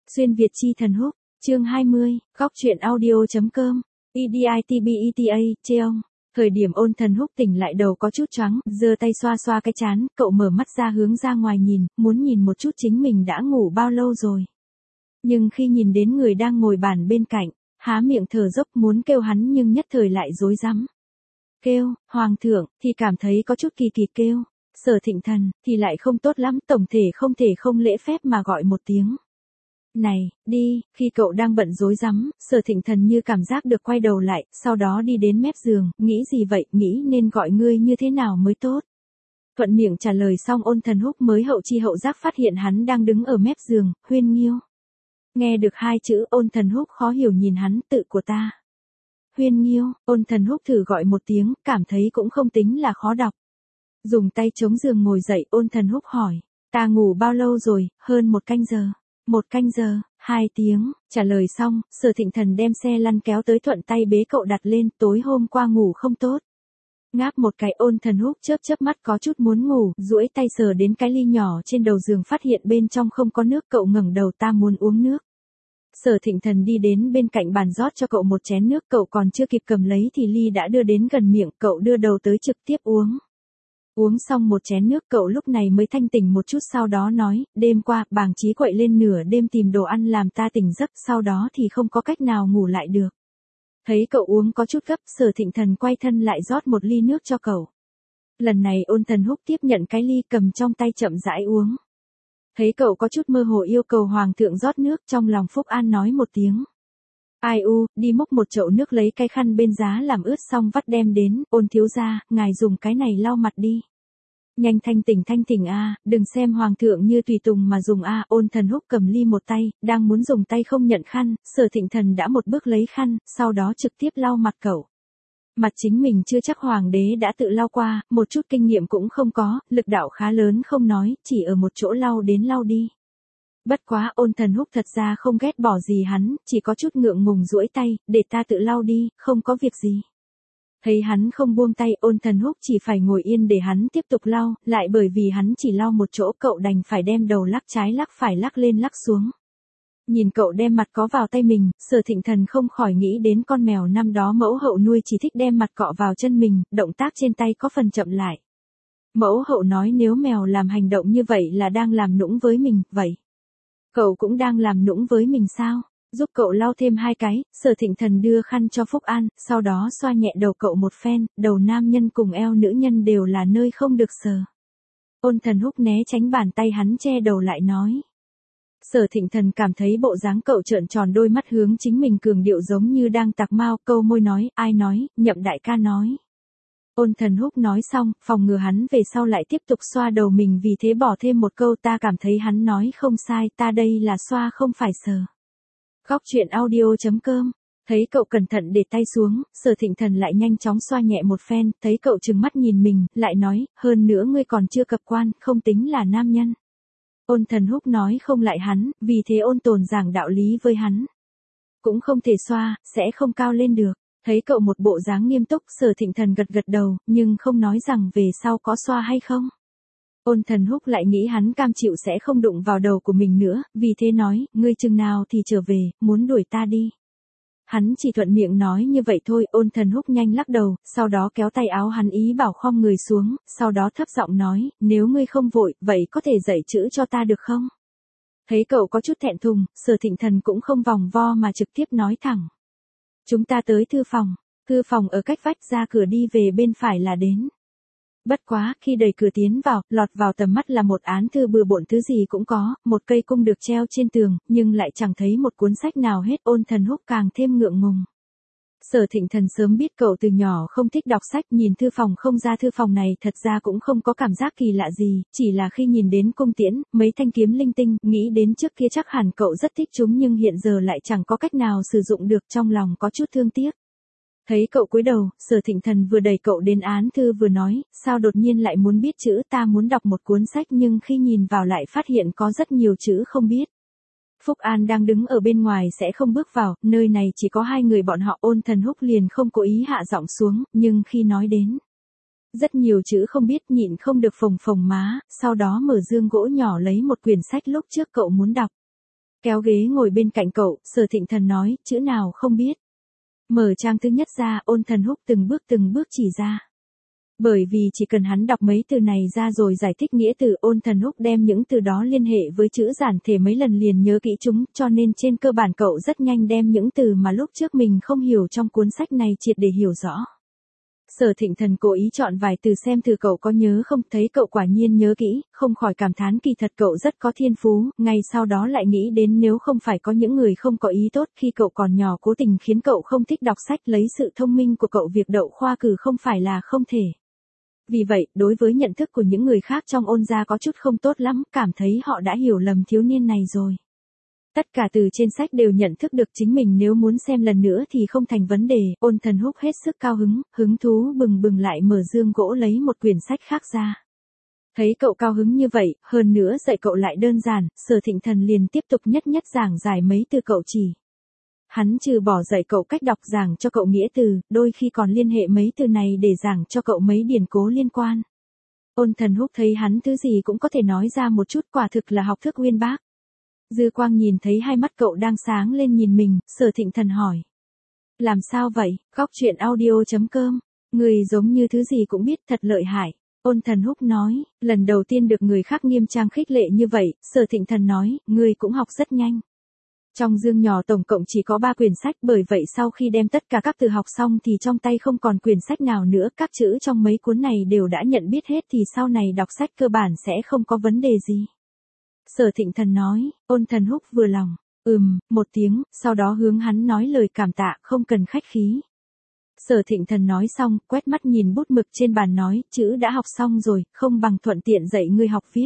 Xuyên Việt chi thần húc, chương 20, góc truyện audio.com, EDITBETA, Cheong. Thời điểm Ôn Thần Húc tỉnh lại đầu có chút choáng, giơ tay xoa xoa cái trán, cậu mở mắt ra hướng ra ngoài nhìn, muốn nhìn một chút chính mình đã ngủ bao lâu rồi. Nhưng khi nhìn đến người đang ngồi bàn bên cạnh, há miệng thở dốc muốn kêu hắn nhưng nhất thời lại rối rắm. Kêu, Hoàng thượng, thì cảm thấy có chút kỳ kỳ kêu. Sở Thịnh Thần, thì lại không tốt lắm, tổng thể không thể không lễ phép mà gọi một tiếng. Này, đi, khi cậu đang bận rối rắm, Sở Thịnh Thần như cảm giác được quay đầu lại, sau đó đi đến mép giường, nghĩ gì vậy, nghĩ nên gọi ngươi như thế nào mới tốt. Thuận miệng trả lời xong Ôn Thần Húc mới hậu chi hậu giác phát hiện hắn đang đứng ở mép giường, Huyên Nghiêu. Nghe được hai chữ Ôn Thần Húc khó hiểu nhìn hắn, tự của ta. Huyên Nghiêu, Ôn Thần Húc thử gọi một tiếng, cảm thấy cũng không tính là khó đọc. Dùng tay chống giường ngồi dậy, Ôn Thần Húc hỏi, ta ngủ bao lâu rồi, hơn 1 canh giờ. 1 canh giờ, 2 tiếng, trả lời xong, Sở Thịnh Thần đem xe lăn kéo tới thuận tay bế cậu đặt lên, tối hôm qua ngủ không tốt. Ngáp một cái Ôn Thần Húc chớp mắt có chút muốn ngủ, duỗi tay sờ đến cái ly nhỏ trên đầu giường phát hiện bên trong không có nước, cậu ngẩng đầu, ta muốn uống nước. Sở Thịnh Thần đi đến bên cạnh bàn rót cho cậu một chén nước, cậu còn chưa kịp cầm lấy thì ly đã đưa đến gần miệng, cậu đưa đầu tới trực tiếp uống. Uống xong một chén nước cậu lúc này mới thanh tỉnh một chút, sau đó nói, đêm qua, bàng trí quậy lên nửa đêm tìm đồ ăn làm ta tỉnh giấc, sau đó thì không có cách nào ngủ lại được. Thấy cậu uống có chút gấp, Sở Thịnh Thần quay thân lại rót một ly nước cho cậu. Lần này Ôn Thần Húc tiếp nhận cái ly cầm trong tay chậm rãi uống. Thấy cậu có chút mơ hồ yêu cầu Hoàng thượng rót nước, trong lòng Phúc An nói một tiếng. Ai u, đi múc một chậu nước lấy cái khăn bên giá làm ướt xong vắt đem đến, Ôn thiếu gia, ngài dùng cái này lau mặt đi. Nhanh thanh tỉnh a, đừng xem Hoàng thượng như tùy tùng mà dùng a. Ôn Thần Húc cầm ly một tay, đang muốn dùng tay không nhận khăn, Sở Thịnh Thần đã một bước lấy khăn, sau đó trực tiếp lau mặt cậu. Mặt chính mình chưa chắc Hoàng đế đã tự lau qua, một chút kinh nghiệm cũng không có, lực đạo khá lớn không nói, chỉ ở một chỗ lau đến lau đi. Bất quá Ôn Thần Húc thật ra không ghét bỏ gì hắn, chỉ có chút ngượng ngùng duỗi tay, để ta tự lau đi, không có việc gì. Thấy hắn không buông tay, Ôn Thần Húc chỉ phải ngồi yên để hắn tiếp tục lau, lại bởi vì hắn chỉ lau một chỗ cậu đành phải đem đầu lắc trái lắc phải lắc lên lắc xuống. Nhìn cậu đem mặt có vào tay mình, Sở Thịnh Thần không khỏi nghĩ đến con mèo năm đó mẫu hậu nuôi chỉ thích đem mặt cọ vào chân mình, động tác trên tay có phần chậm lại. Mẫu hậu nói nếu mèo làm hành động như vậy là đang làm nũng với mình, vậy cậu cũng đang làm nũng với mình sao? Giúp cậu lau thêm 2 cái, Sở Thịnh Thần đưa khăn cho Phúc An, sau đó xoa nhẹ đầu cậu một phen, đầu nam nhân cùng eo nữ nhân đều là nơi không được sờ. Ôn Thần Húc né tránh bàn tay hắn che đầu lại nói. Sở Thịnh Thần cảm thấy bộ dáng cậu trợn tròn đôi mắt hướng chính mình cường điệu giống như đang tạc mao, câu môi nói, ai nói, Nhậm đại ca nói. Ôn Thần Húc nói xong, phòng ngừa hắn về sau lại tiếp tục xoa đầu mình, vì thế bỏ thêm một câu, ta cảm thấy hắn nói không sai, ta đây là xoa không phải sờ. Góc truyện audio.com, thấy cậu cẩn thận để tay xuống, Sở Thịnh Thần lại nhanh chóng xoa nhẹ một phen, thấy cậu trừng mắt nhìn mình, lại nói, hơn nữa ngươi còn chưa cập quan, không tính là nam nhân. Ôn Thần Húc nói không lại hắn, vì thế ôn tồn giảng đạo lý với hắn. Cũng không thể xoa, sẽ không cao lên được. Thấy cậu một bộ dáng nghiêm túc, Sở Thịnh Thần gật đầu, nhưng không nói rằng về sau có xoa hay không. Ôn Thần Húc lại nghĩ hắn cam chịu sẽ không đụng vào đầu của mình nữa, vì thế nói, ngươi chừng nào thì trở về, muốn đuổi ta đi. Hắn chỉ thuận miệng nói như vậy thôi, Ôn Thần Húc nhanh lắc đầu, sau đó kéo tay áo hắn ý bảo khom người xuống, sau đó thấp giọng nói, nếu ngươi không vội, vậy có thể dạy chữ cho ta được không? Thấy cậu có chút thẹn thùng, Sở Thịnh Thần cũng không vòng vo mà trực tiếp nói thẳng. Chúng ta tới thư phòng ở cách vách, ra cửa đi về bên phải là đến. Bất quá, khi đẩy cửa tiến vào, lọt vào tầm mắt là một án thư bừa bộn thứ gì cũng có, một cây cung được treo trên tường, nhưng lại chẳng thấy một cuốn sách nào hết. Ôn Thần Húc càng thêm ngượng ngùng. Sở Thịnh Thần sớm biết cậu từ nhỏ không thích đọc sách, nhìn thư phòng không ra thư phòng này thật ra cũng không có cảm giác kỳ lạ gì, chỉ là khi nhìn đến cung tiễn, mấy thanh kiếm linh tinh, nghĩ đến trước kia chắc hẳn cậu rất thích chúng nhưng hiện giờ lại chẳng có cách nào sử dụng được, trong lòng có chút thương tiếc. Thấy cậu cúi đầu, Sở Thịnh Thần vừa đẩy cậu đến án thư vừa nói, sao đột nhiên lại muốn biết chữ, ta muốn đọc một cuốn sách nhưng khi nhìn vào lại phát hiện có rất nhiều chữ không biết. Phúc An đang đứng ở bên ngoài sẽ không bước vào, nơi này chỉ có 2 người bọn họ. Ôn Thần Húc liền không cố ý hạ giọng xuống, nhưng khi nói đến rất nhiều chữ không biết nhịn không được phồng phồng má, sau đó mở dương gỗ nhỏ lấy một quyển sách lúc trước cậu muốn đọc. Kéo ghế ngồi bên cạnh cậu, Sở Thịnh Thần nói, chữ nào không biết. Mở trang thứ nhất ra, Ôn Thần Húc từng bước chỉ ra. Bởi vì chỉ cần hắn đọc mấy từ này ra rồi giải thích nghĩa từ, Ôn Thần Húc đem những từ đó liên hệ với chữ giản thể mấy lần liền nhớ kỹ chúng, cho nên trên cơ bản cậu rất nhanh đem những từ mà lúc trước mình không hiểu trong cuốn sách này triệt để hiểu rõ. Sở Thịnh Thần cố ý chọn vài từ xem thử cậu có nhớ không, thấy cậu quả nhiên nhớ kỹ, không khỏi cảm thán kỳ thật cậu rất có thiên phú, ngay sau đó lại nghĩ đến nếu không phải có những người không có ý tốt khi cậu còn nhỏ cố tình khiến cậu không thích đọc sách, lấy sự thông minh của cậu việc đậu khoa cử không phải là không thể. Vì vậy, đối với nhận thức của những người khác trong Ôn gia có chút không tốt lắm, cảm thấy họ đã hiểu lầm thiếu niên này rồi. Tất cả từ trên sách đều nhận thức được chính mình nếu muốn xem lần nữa thì không thành vấn đề, Ôn Thần Húc hết sức cao hứng, hứng thú bừng bừng lại mở dương gỗ lấy một quyển sách khác ra. Thấy cậu cao hứng như vậy, hơn nữa dạy cậu lại đơn giản, Sở Thịnh Thần liền tiếp tục nhất giảng giải mấy từ cậu chỉ. Hắn trừ bỏ dạy cậu cách đọc giảng cho cậu nghĩa từ, đôi khi còn liên hệ mấy từ này để giảng cho cậu mấy điển cố liên quan. Ôn Thần Húc thấy hắn thứ gì cũng có thể nói ra một chút, quả thực là học thức uyên bác. Dư quang nhìn thấy hai mắt cậu đang sáng lên nhìn mình, Sở Thịnh Thần hỏi. Làm sao vậy, Góc Chuyện Audio.com, người giống như thứ gì cũng biết thật lợi hại. Ôn Thần Húc nói, lần đầu tiên được người khác nghiêm trang khích lệ như vậy, Sở Thịnh Thần nói, người cũng học rất nhanh. Trong dương nhỏ tổng cộng chỉ có 3 quyển sách, bởi vậy sau khi đem tất cả các từ học xong thì trong tay không còn quyển sách nào nữa, các chữ trong mấy cuốn này đều đã nhận biết hết thì sau này đọc sách cơ bản sẽ không có vấn đề gì. Sở Thịnh Thần nói, Ôn Thần Húc vừa lòng, một tiếng, sau đó hướng hắn nói lời cảm tạ, không cần khách khí. Sở Thịnh Thần nói xong, quét mắt nhìn bút mực trên bàn nói, chữ đã học xong rồi, không bằng thuận tiện dạy ngươi học viết.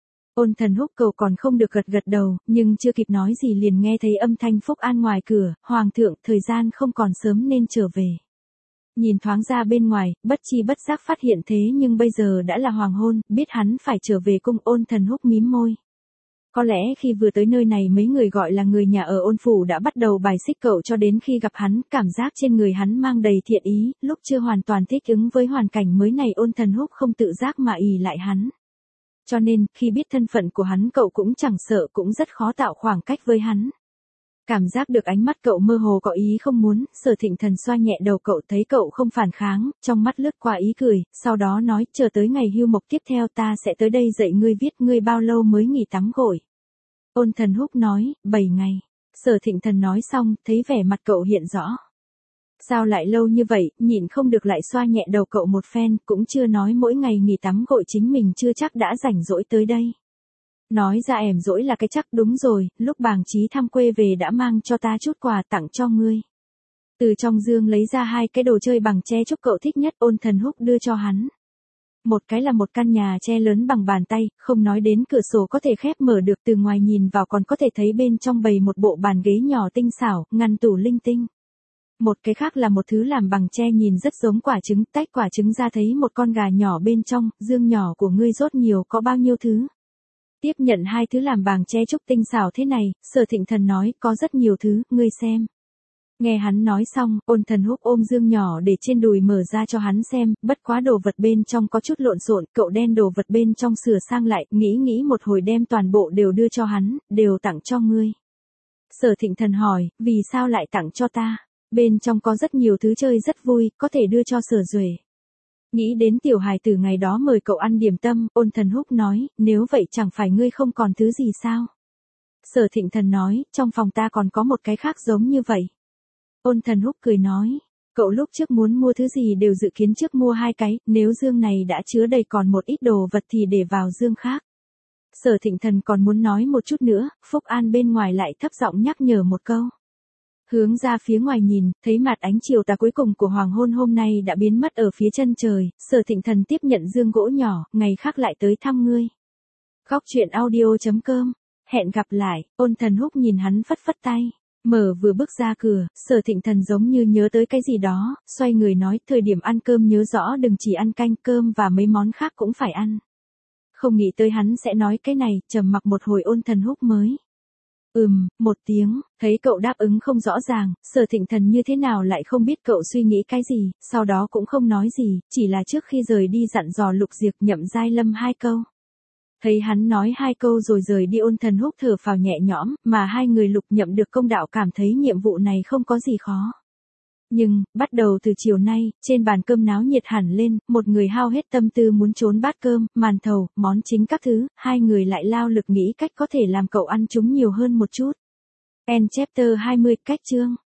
Ôn Thần Húc cầu còn không được gật đầu, nhưng chưa kịp nói gì liền nghe thấy âm thanh Phúc An ngoài cửa, Hoàng thượng, thời gian không còn sớm nên trở về. Nhìn thoáng ra bên ngoài, bất chi bất giác phát hiện thế nhưng bây giờ đã là hoàng hôn, biết hắn phải trở về cung. Ôn Thần Húc mím môi. Có lẽ khi vừa tới nơi này mấy người gọi là người nhà ở Ôn phủ đã bắt đầu bài xích cậu, cho đến khi gặp hắn, cảm giác trên người hắn mang đầy thiện ý, lúc chưa hoàn toàn thích ứng với hoàn cảnh mới này Ôn Thần Húc không tự giác mà ỷ lại hắn. Cho nên, khi biết thân phận của hắn cậu cũng chẳng sợ, cũng rất khó tạo khoảng cách với hắn. Cảm giác được ánh mắt cậu mơ hồ có ý không muốn, Sở Thịnh Thần xoa nhẹ đầu cậu, thấy cậu không phản kháng, trong mắt lướt qua ý cười, sau đó nói, chờ tới ngày hưu mộc tiếp theo ta sẽ tới đây dạy ngươi viết, ngươi bao lâu mới nghỉ tắm gội. Ôn Thần Húc nói, 7 ngày. Sở Thịnh Thần nói xong, thấy vẻ mặt cậu hiện rõ. Sao lại lâu như vậy, nhịn không được lại xoa nhẹ đầu cậu một phen, cũng chưa nói mỗi ngày nghỉ tắm gội chính mình chưa chắc đã rảnh rỗi tới đây. Nói ra ẻm dỗi là cái chắc, đúng rồi, lúc Bàng Chí thăm quê về đã mang cho ta chút quà tặng cho ngươi. Từ trong dương lấy ra 2 cái đồ chơi bằng tre trúc cậu thích nhất, Ôn Thần Húc đưa cho hắn. Một cái là một căn nhà tre lớn bằng bàn tay, không nói đến cửa sổ có thể khép mở được, từ ngoài nhìn vào còn có thể thấy bên trong bày một bộ bàn ghế nhỏ tinh xảo, ngăn tủ linh tinh. Một cái khác là một thứ làm bằng tre nhìn rất giống quả trứng, tách quả trứng ra thấy một con gà nhỏ bên trong, dương nhỏ của ngươi rốt nhiều có bao nhiêu thứ. Tiếp nhận 2 thứ làm bằng tre trúc tinh xảo thế này, Sở Thịnh Thần nói, có rất nhiều thứ, ngươi xem. Nghe hắn nói xong, Ôn Thần Húc ôm dương nhỏ để trên đùi mở ra cho hắn xem, bất quá đồ vật bên trong có chút lộn xộn, cậu đen đồ vật bên trong sửa sang lại, nghĩ một hồi đem toàn bộ đều đưa cho hắn, đều tặng cho ngươi. Sở Thịnh Thần hỏi, vì sao lại tặng cho ta? Bên trong có rất nhiều thứ chơi rất vui, có thể đưa cho Sở Duệ. Nghĩ đến tiểu hài tử ngày đó mời cậu ăn điểm tâm, Ôn Thần Húc nói, nếu vậy chẳng phải ngươi không còn thứ gì sao? Sở Thịnh Thần nói, trong phòng ta còn có một cái khác giống như vậy. Ôn Thần Húc cười nói, cậu lúc trước muốn mua thứ gì đều dự kiến trước mua 2 cái, nếu dương này đã chứa đầy còn một ít đồ vật thì để vào dương khác. Sở Thịnh Thần còn muốn nói một chút nữa, Phúc An bên ngoài lại thấp giọng nhắc nhở một câu. Hướng ra phía ngoài nhìn, thấy mặt ánh chiều tà cuối cùng của hoàng hôn hôm nay đã biến mất ở phía chân trời, Sở Thịnh Thần tiếp nhận dương gỗ nhỏ, ngày khác lại tới thăm ngươi. Góc Chuyện Audio.com, hẹn gặp lại. Ôn Thần Húc nhìn hắn phất phất tay. Mở vừa bước ra cửa, Sở Thịnh Thần giống như nhớ tới cái gì đó, xoay người nói, thời điểm ăn cơm nhớ rõ đừng chỉ ăn canh, cơm và mấy món khác cũng phải ăn. Không nghĩ tới hắn sẽ nói cái này, trầm mặc một hồi Ôn Thần Húc mới. Một tiếng, thấy cậu đáp ứng không rõ ràng, Sở Thịnh Thần như thế nào lại không biết cậu suy nghĩ cái gì, sau đó cũng không nói gì, chỉ là trước khi rời đi dặn dò Lục Diệp Nhậm Giai Lâm 2 câu. Thấy hắn nói 2 câu rồi rời đi, Ôn Thần Húc thở phào nhẹ nhõm, mà hai người Lục Nhậm được công đạo cảm thấy nhiệm vụ này không có gì khó. Nhưng, bắt đầu từ chiều nay, trên bàn cơm náo nhiệt hẳn lên, một người hao hết tâm tư muốn trốn bát cơm, màn thầu, món chính các thứ, hai người lại lao lực nghĩ cách có thể làm cậu ăn chúng nhiều hơn một chút. End chapter 20, cách chương.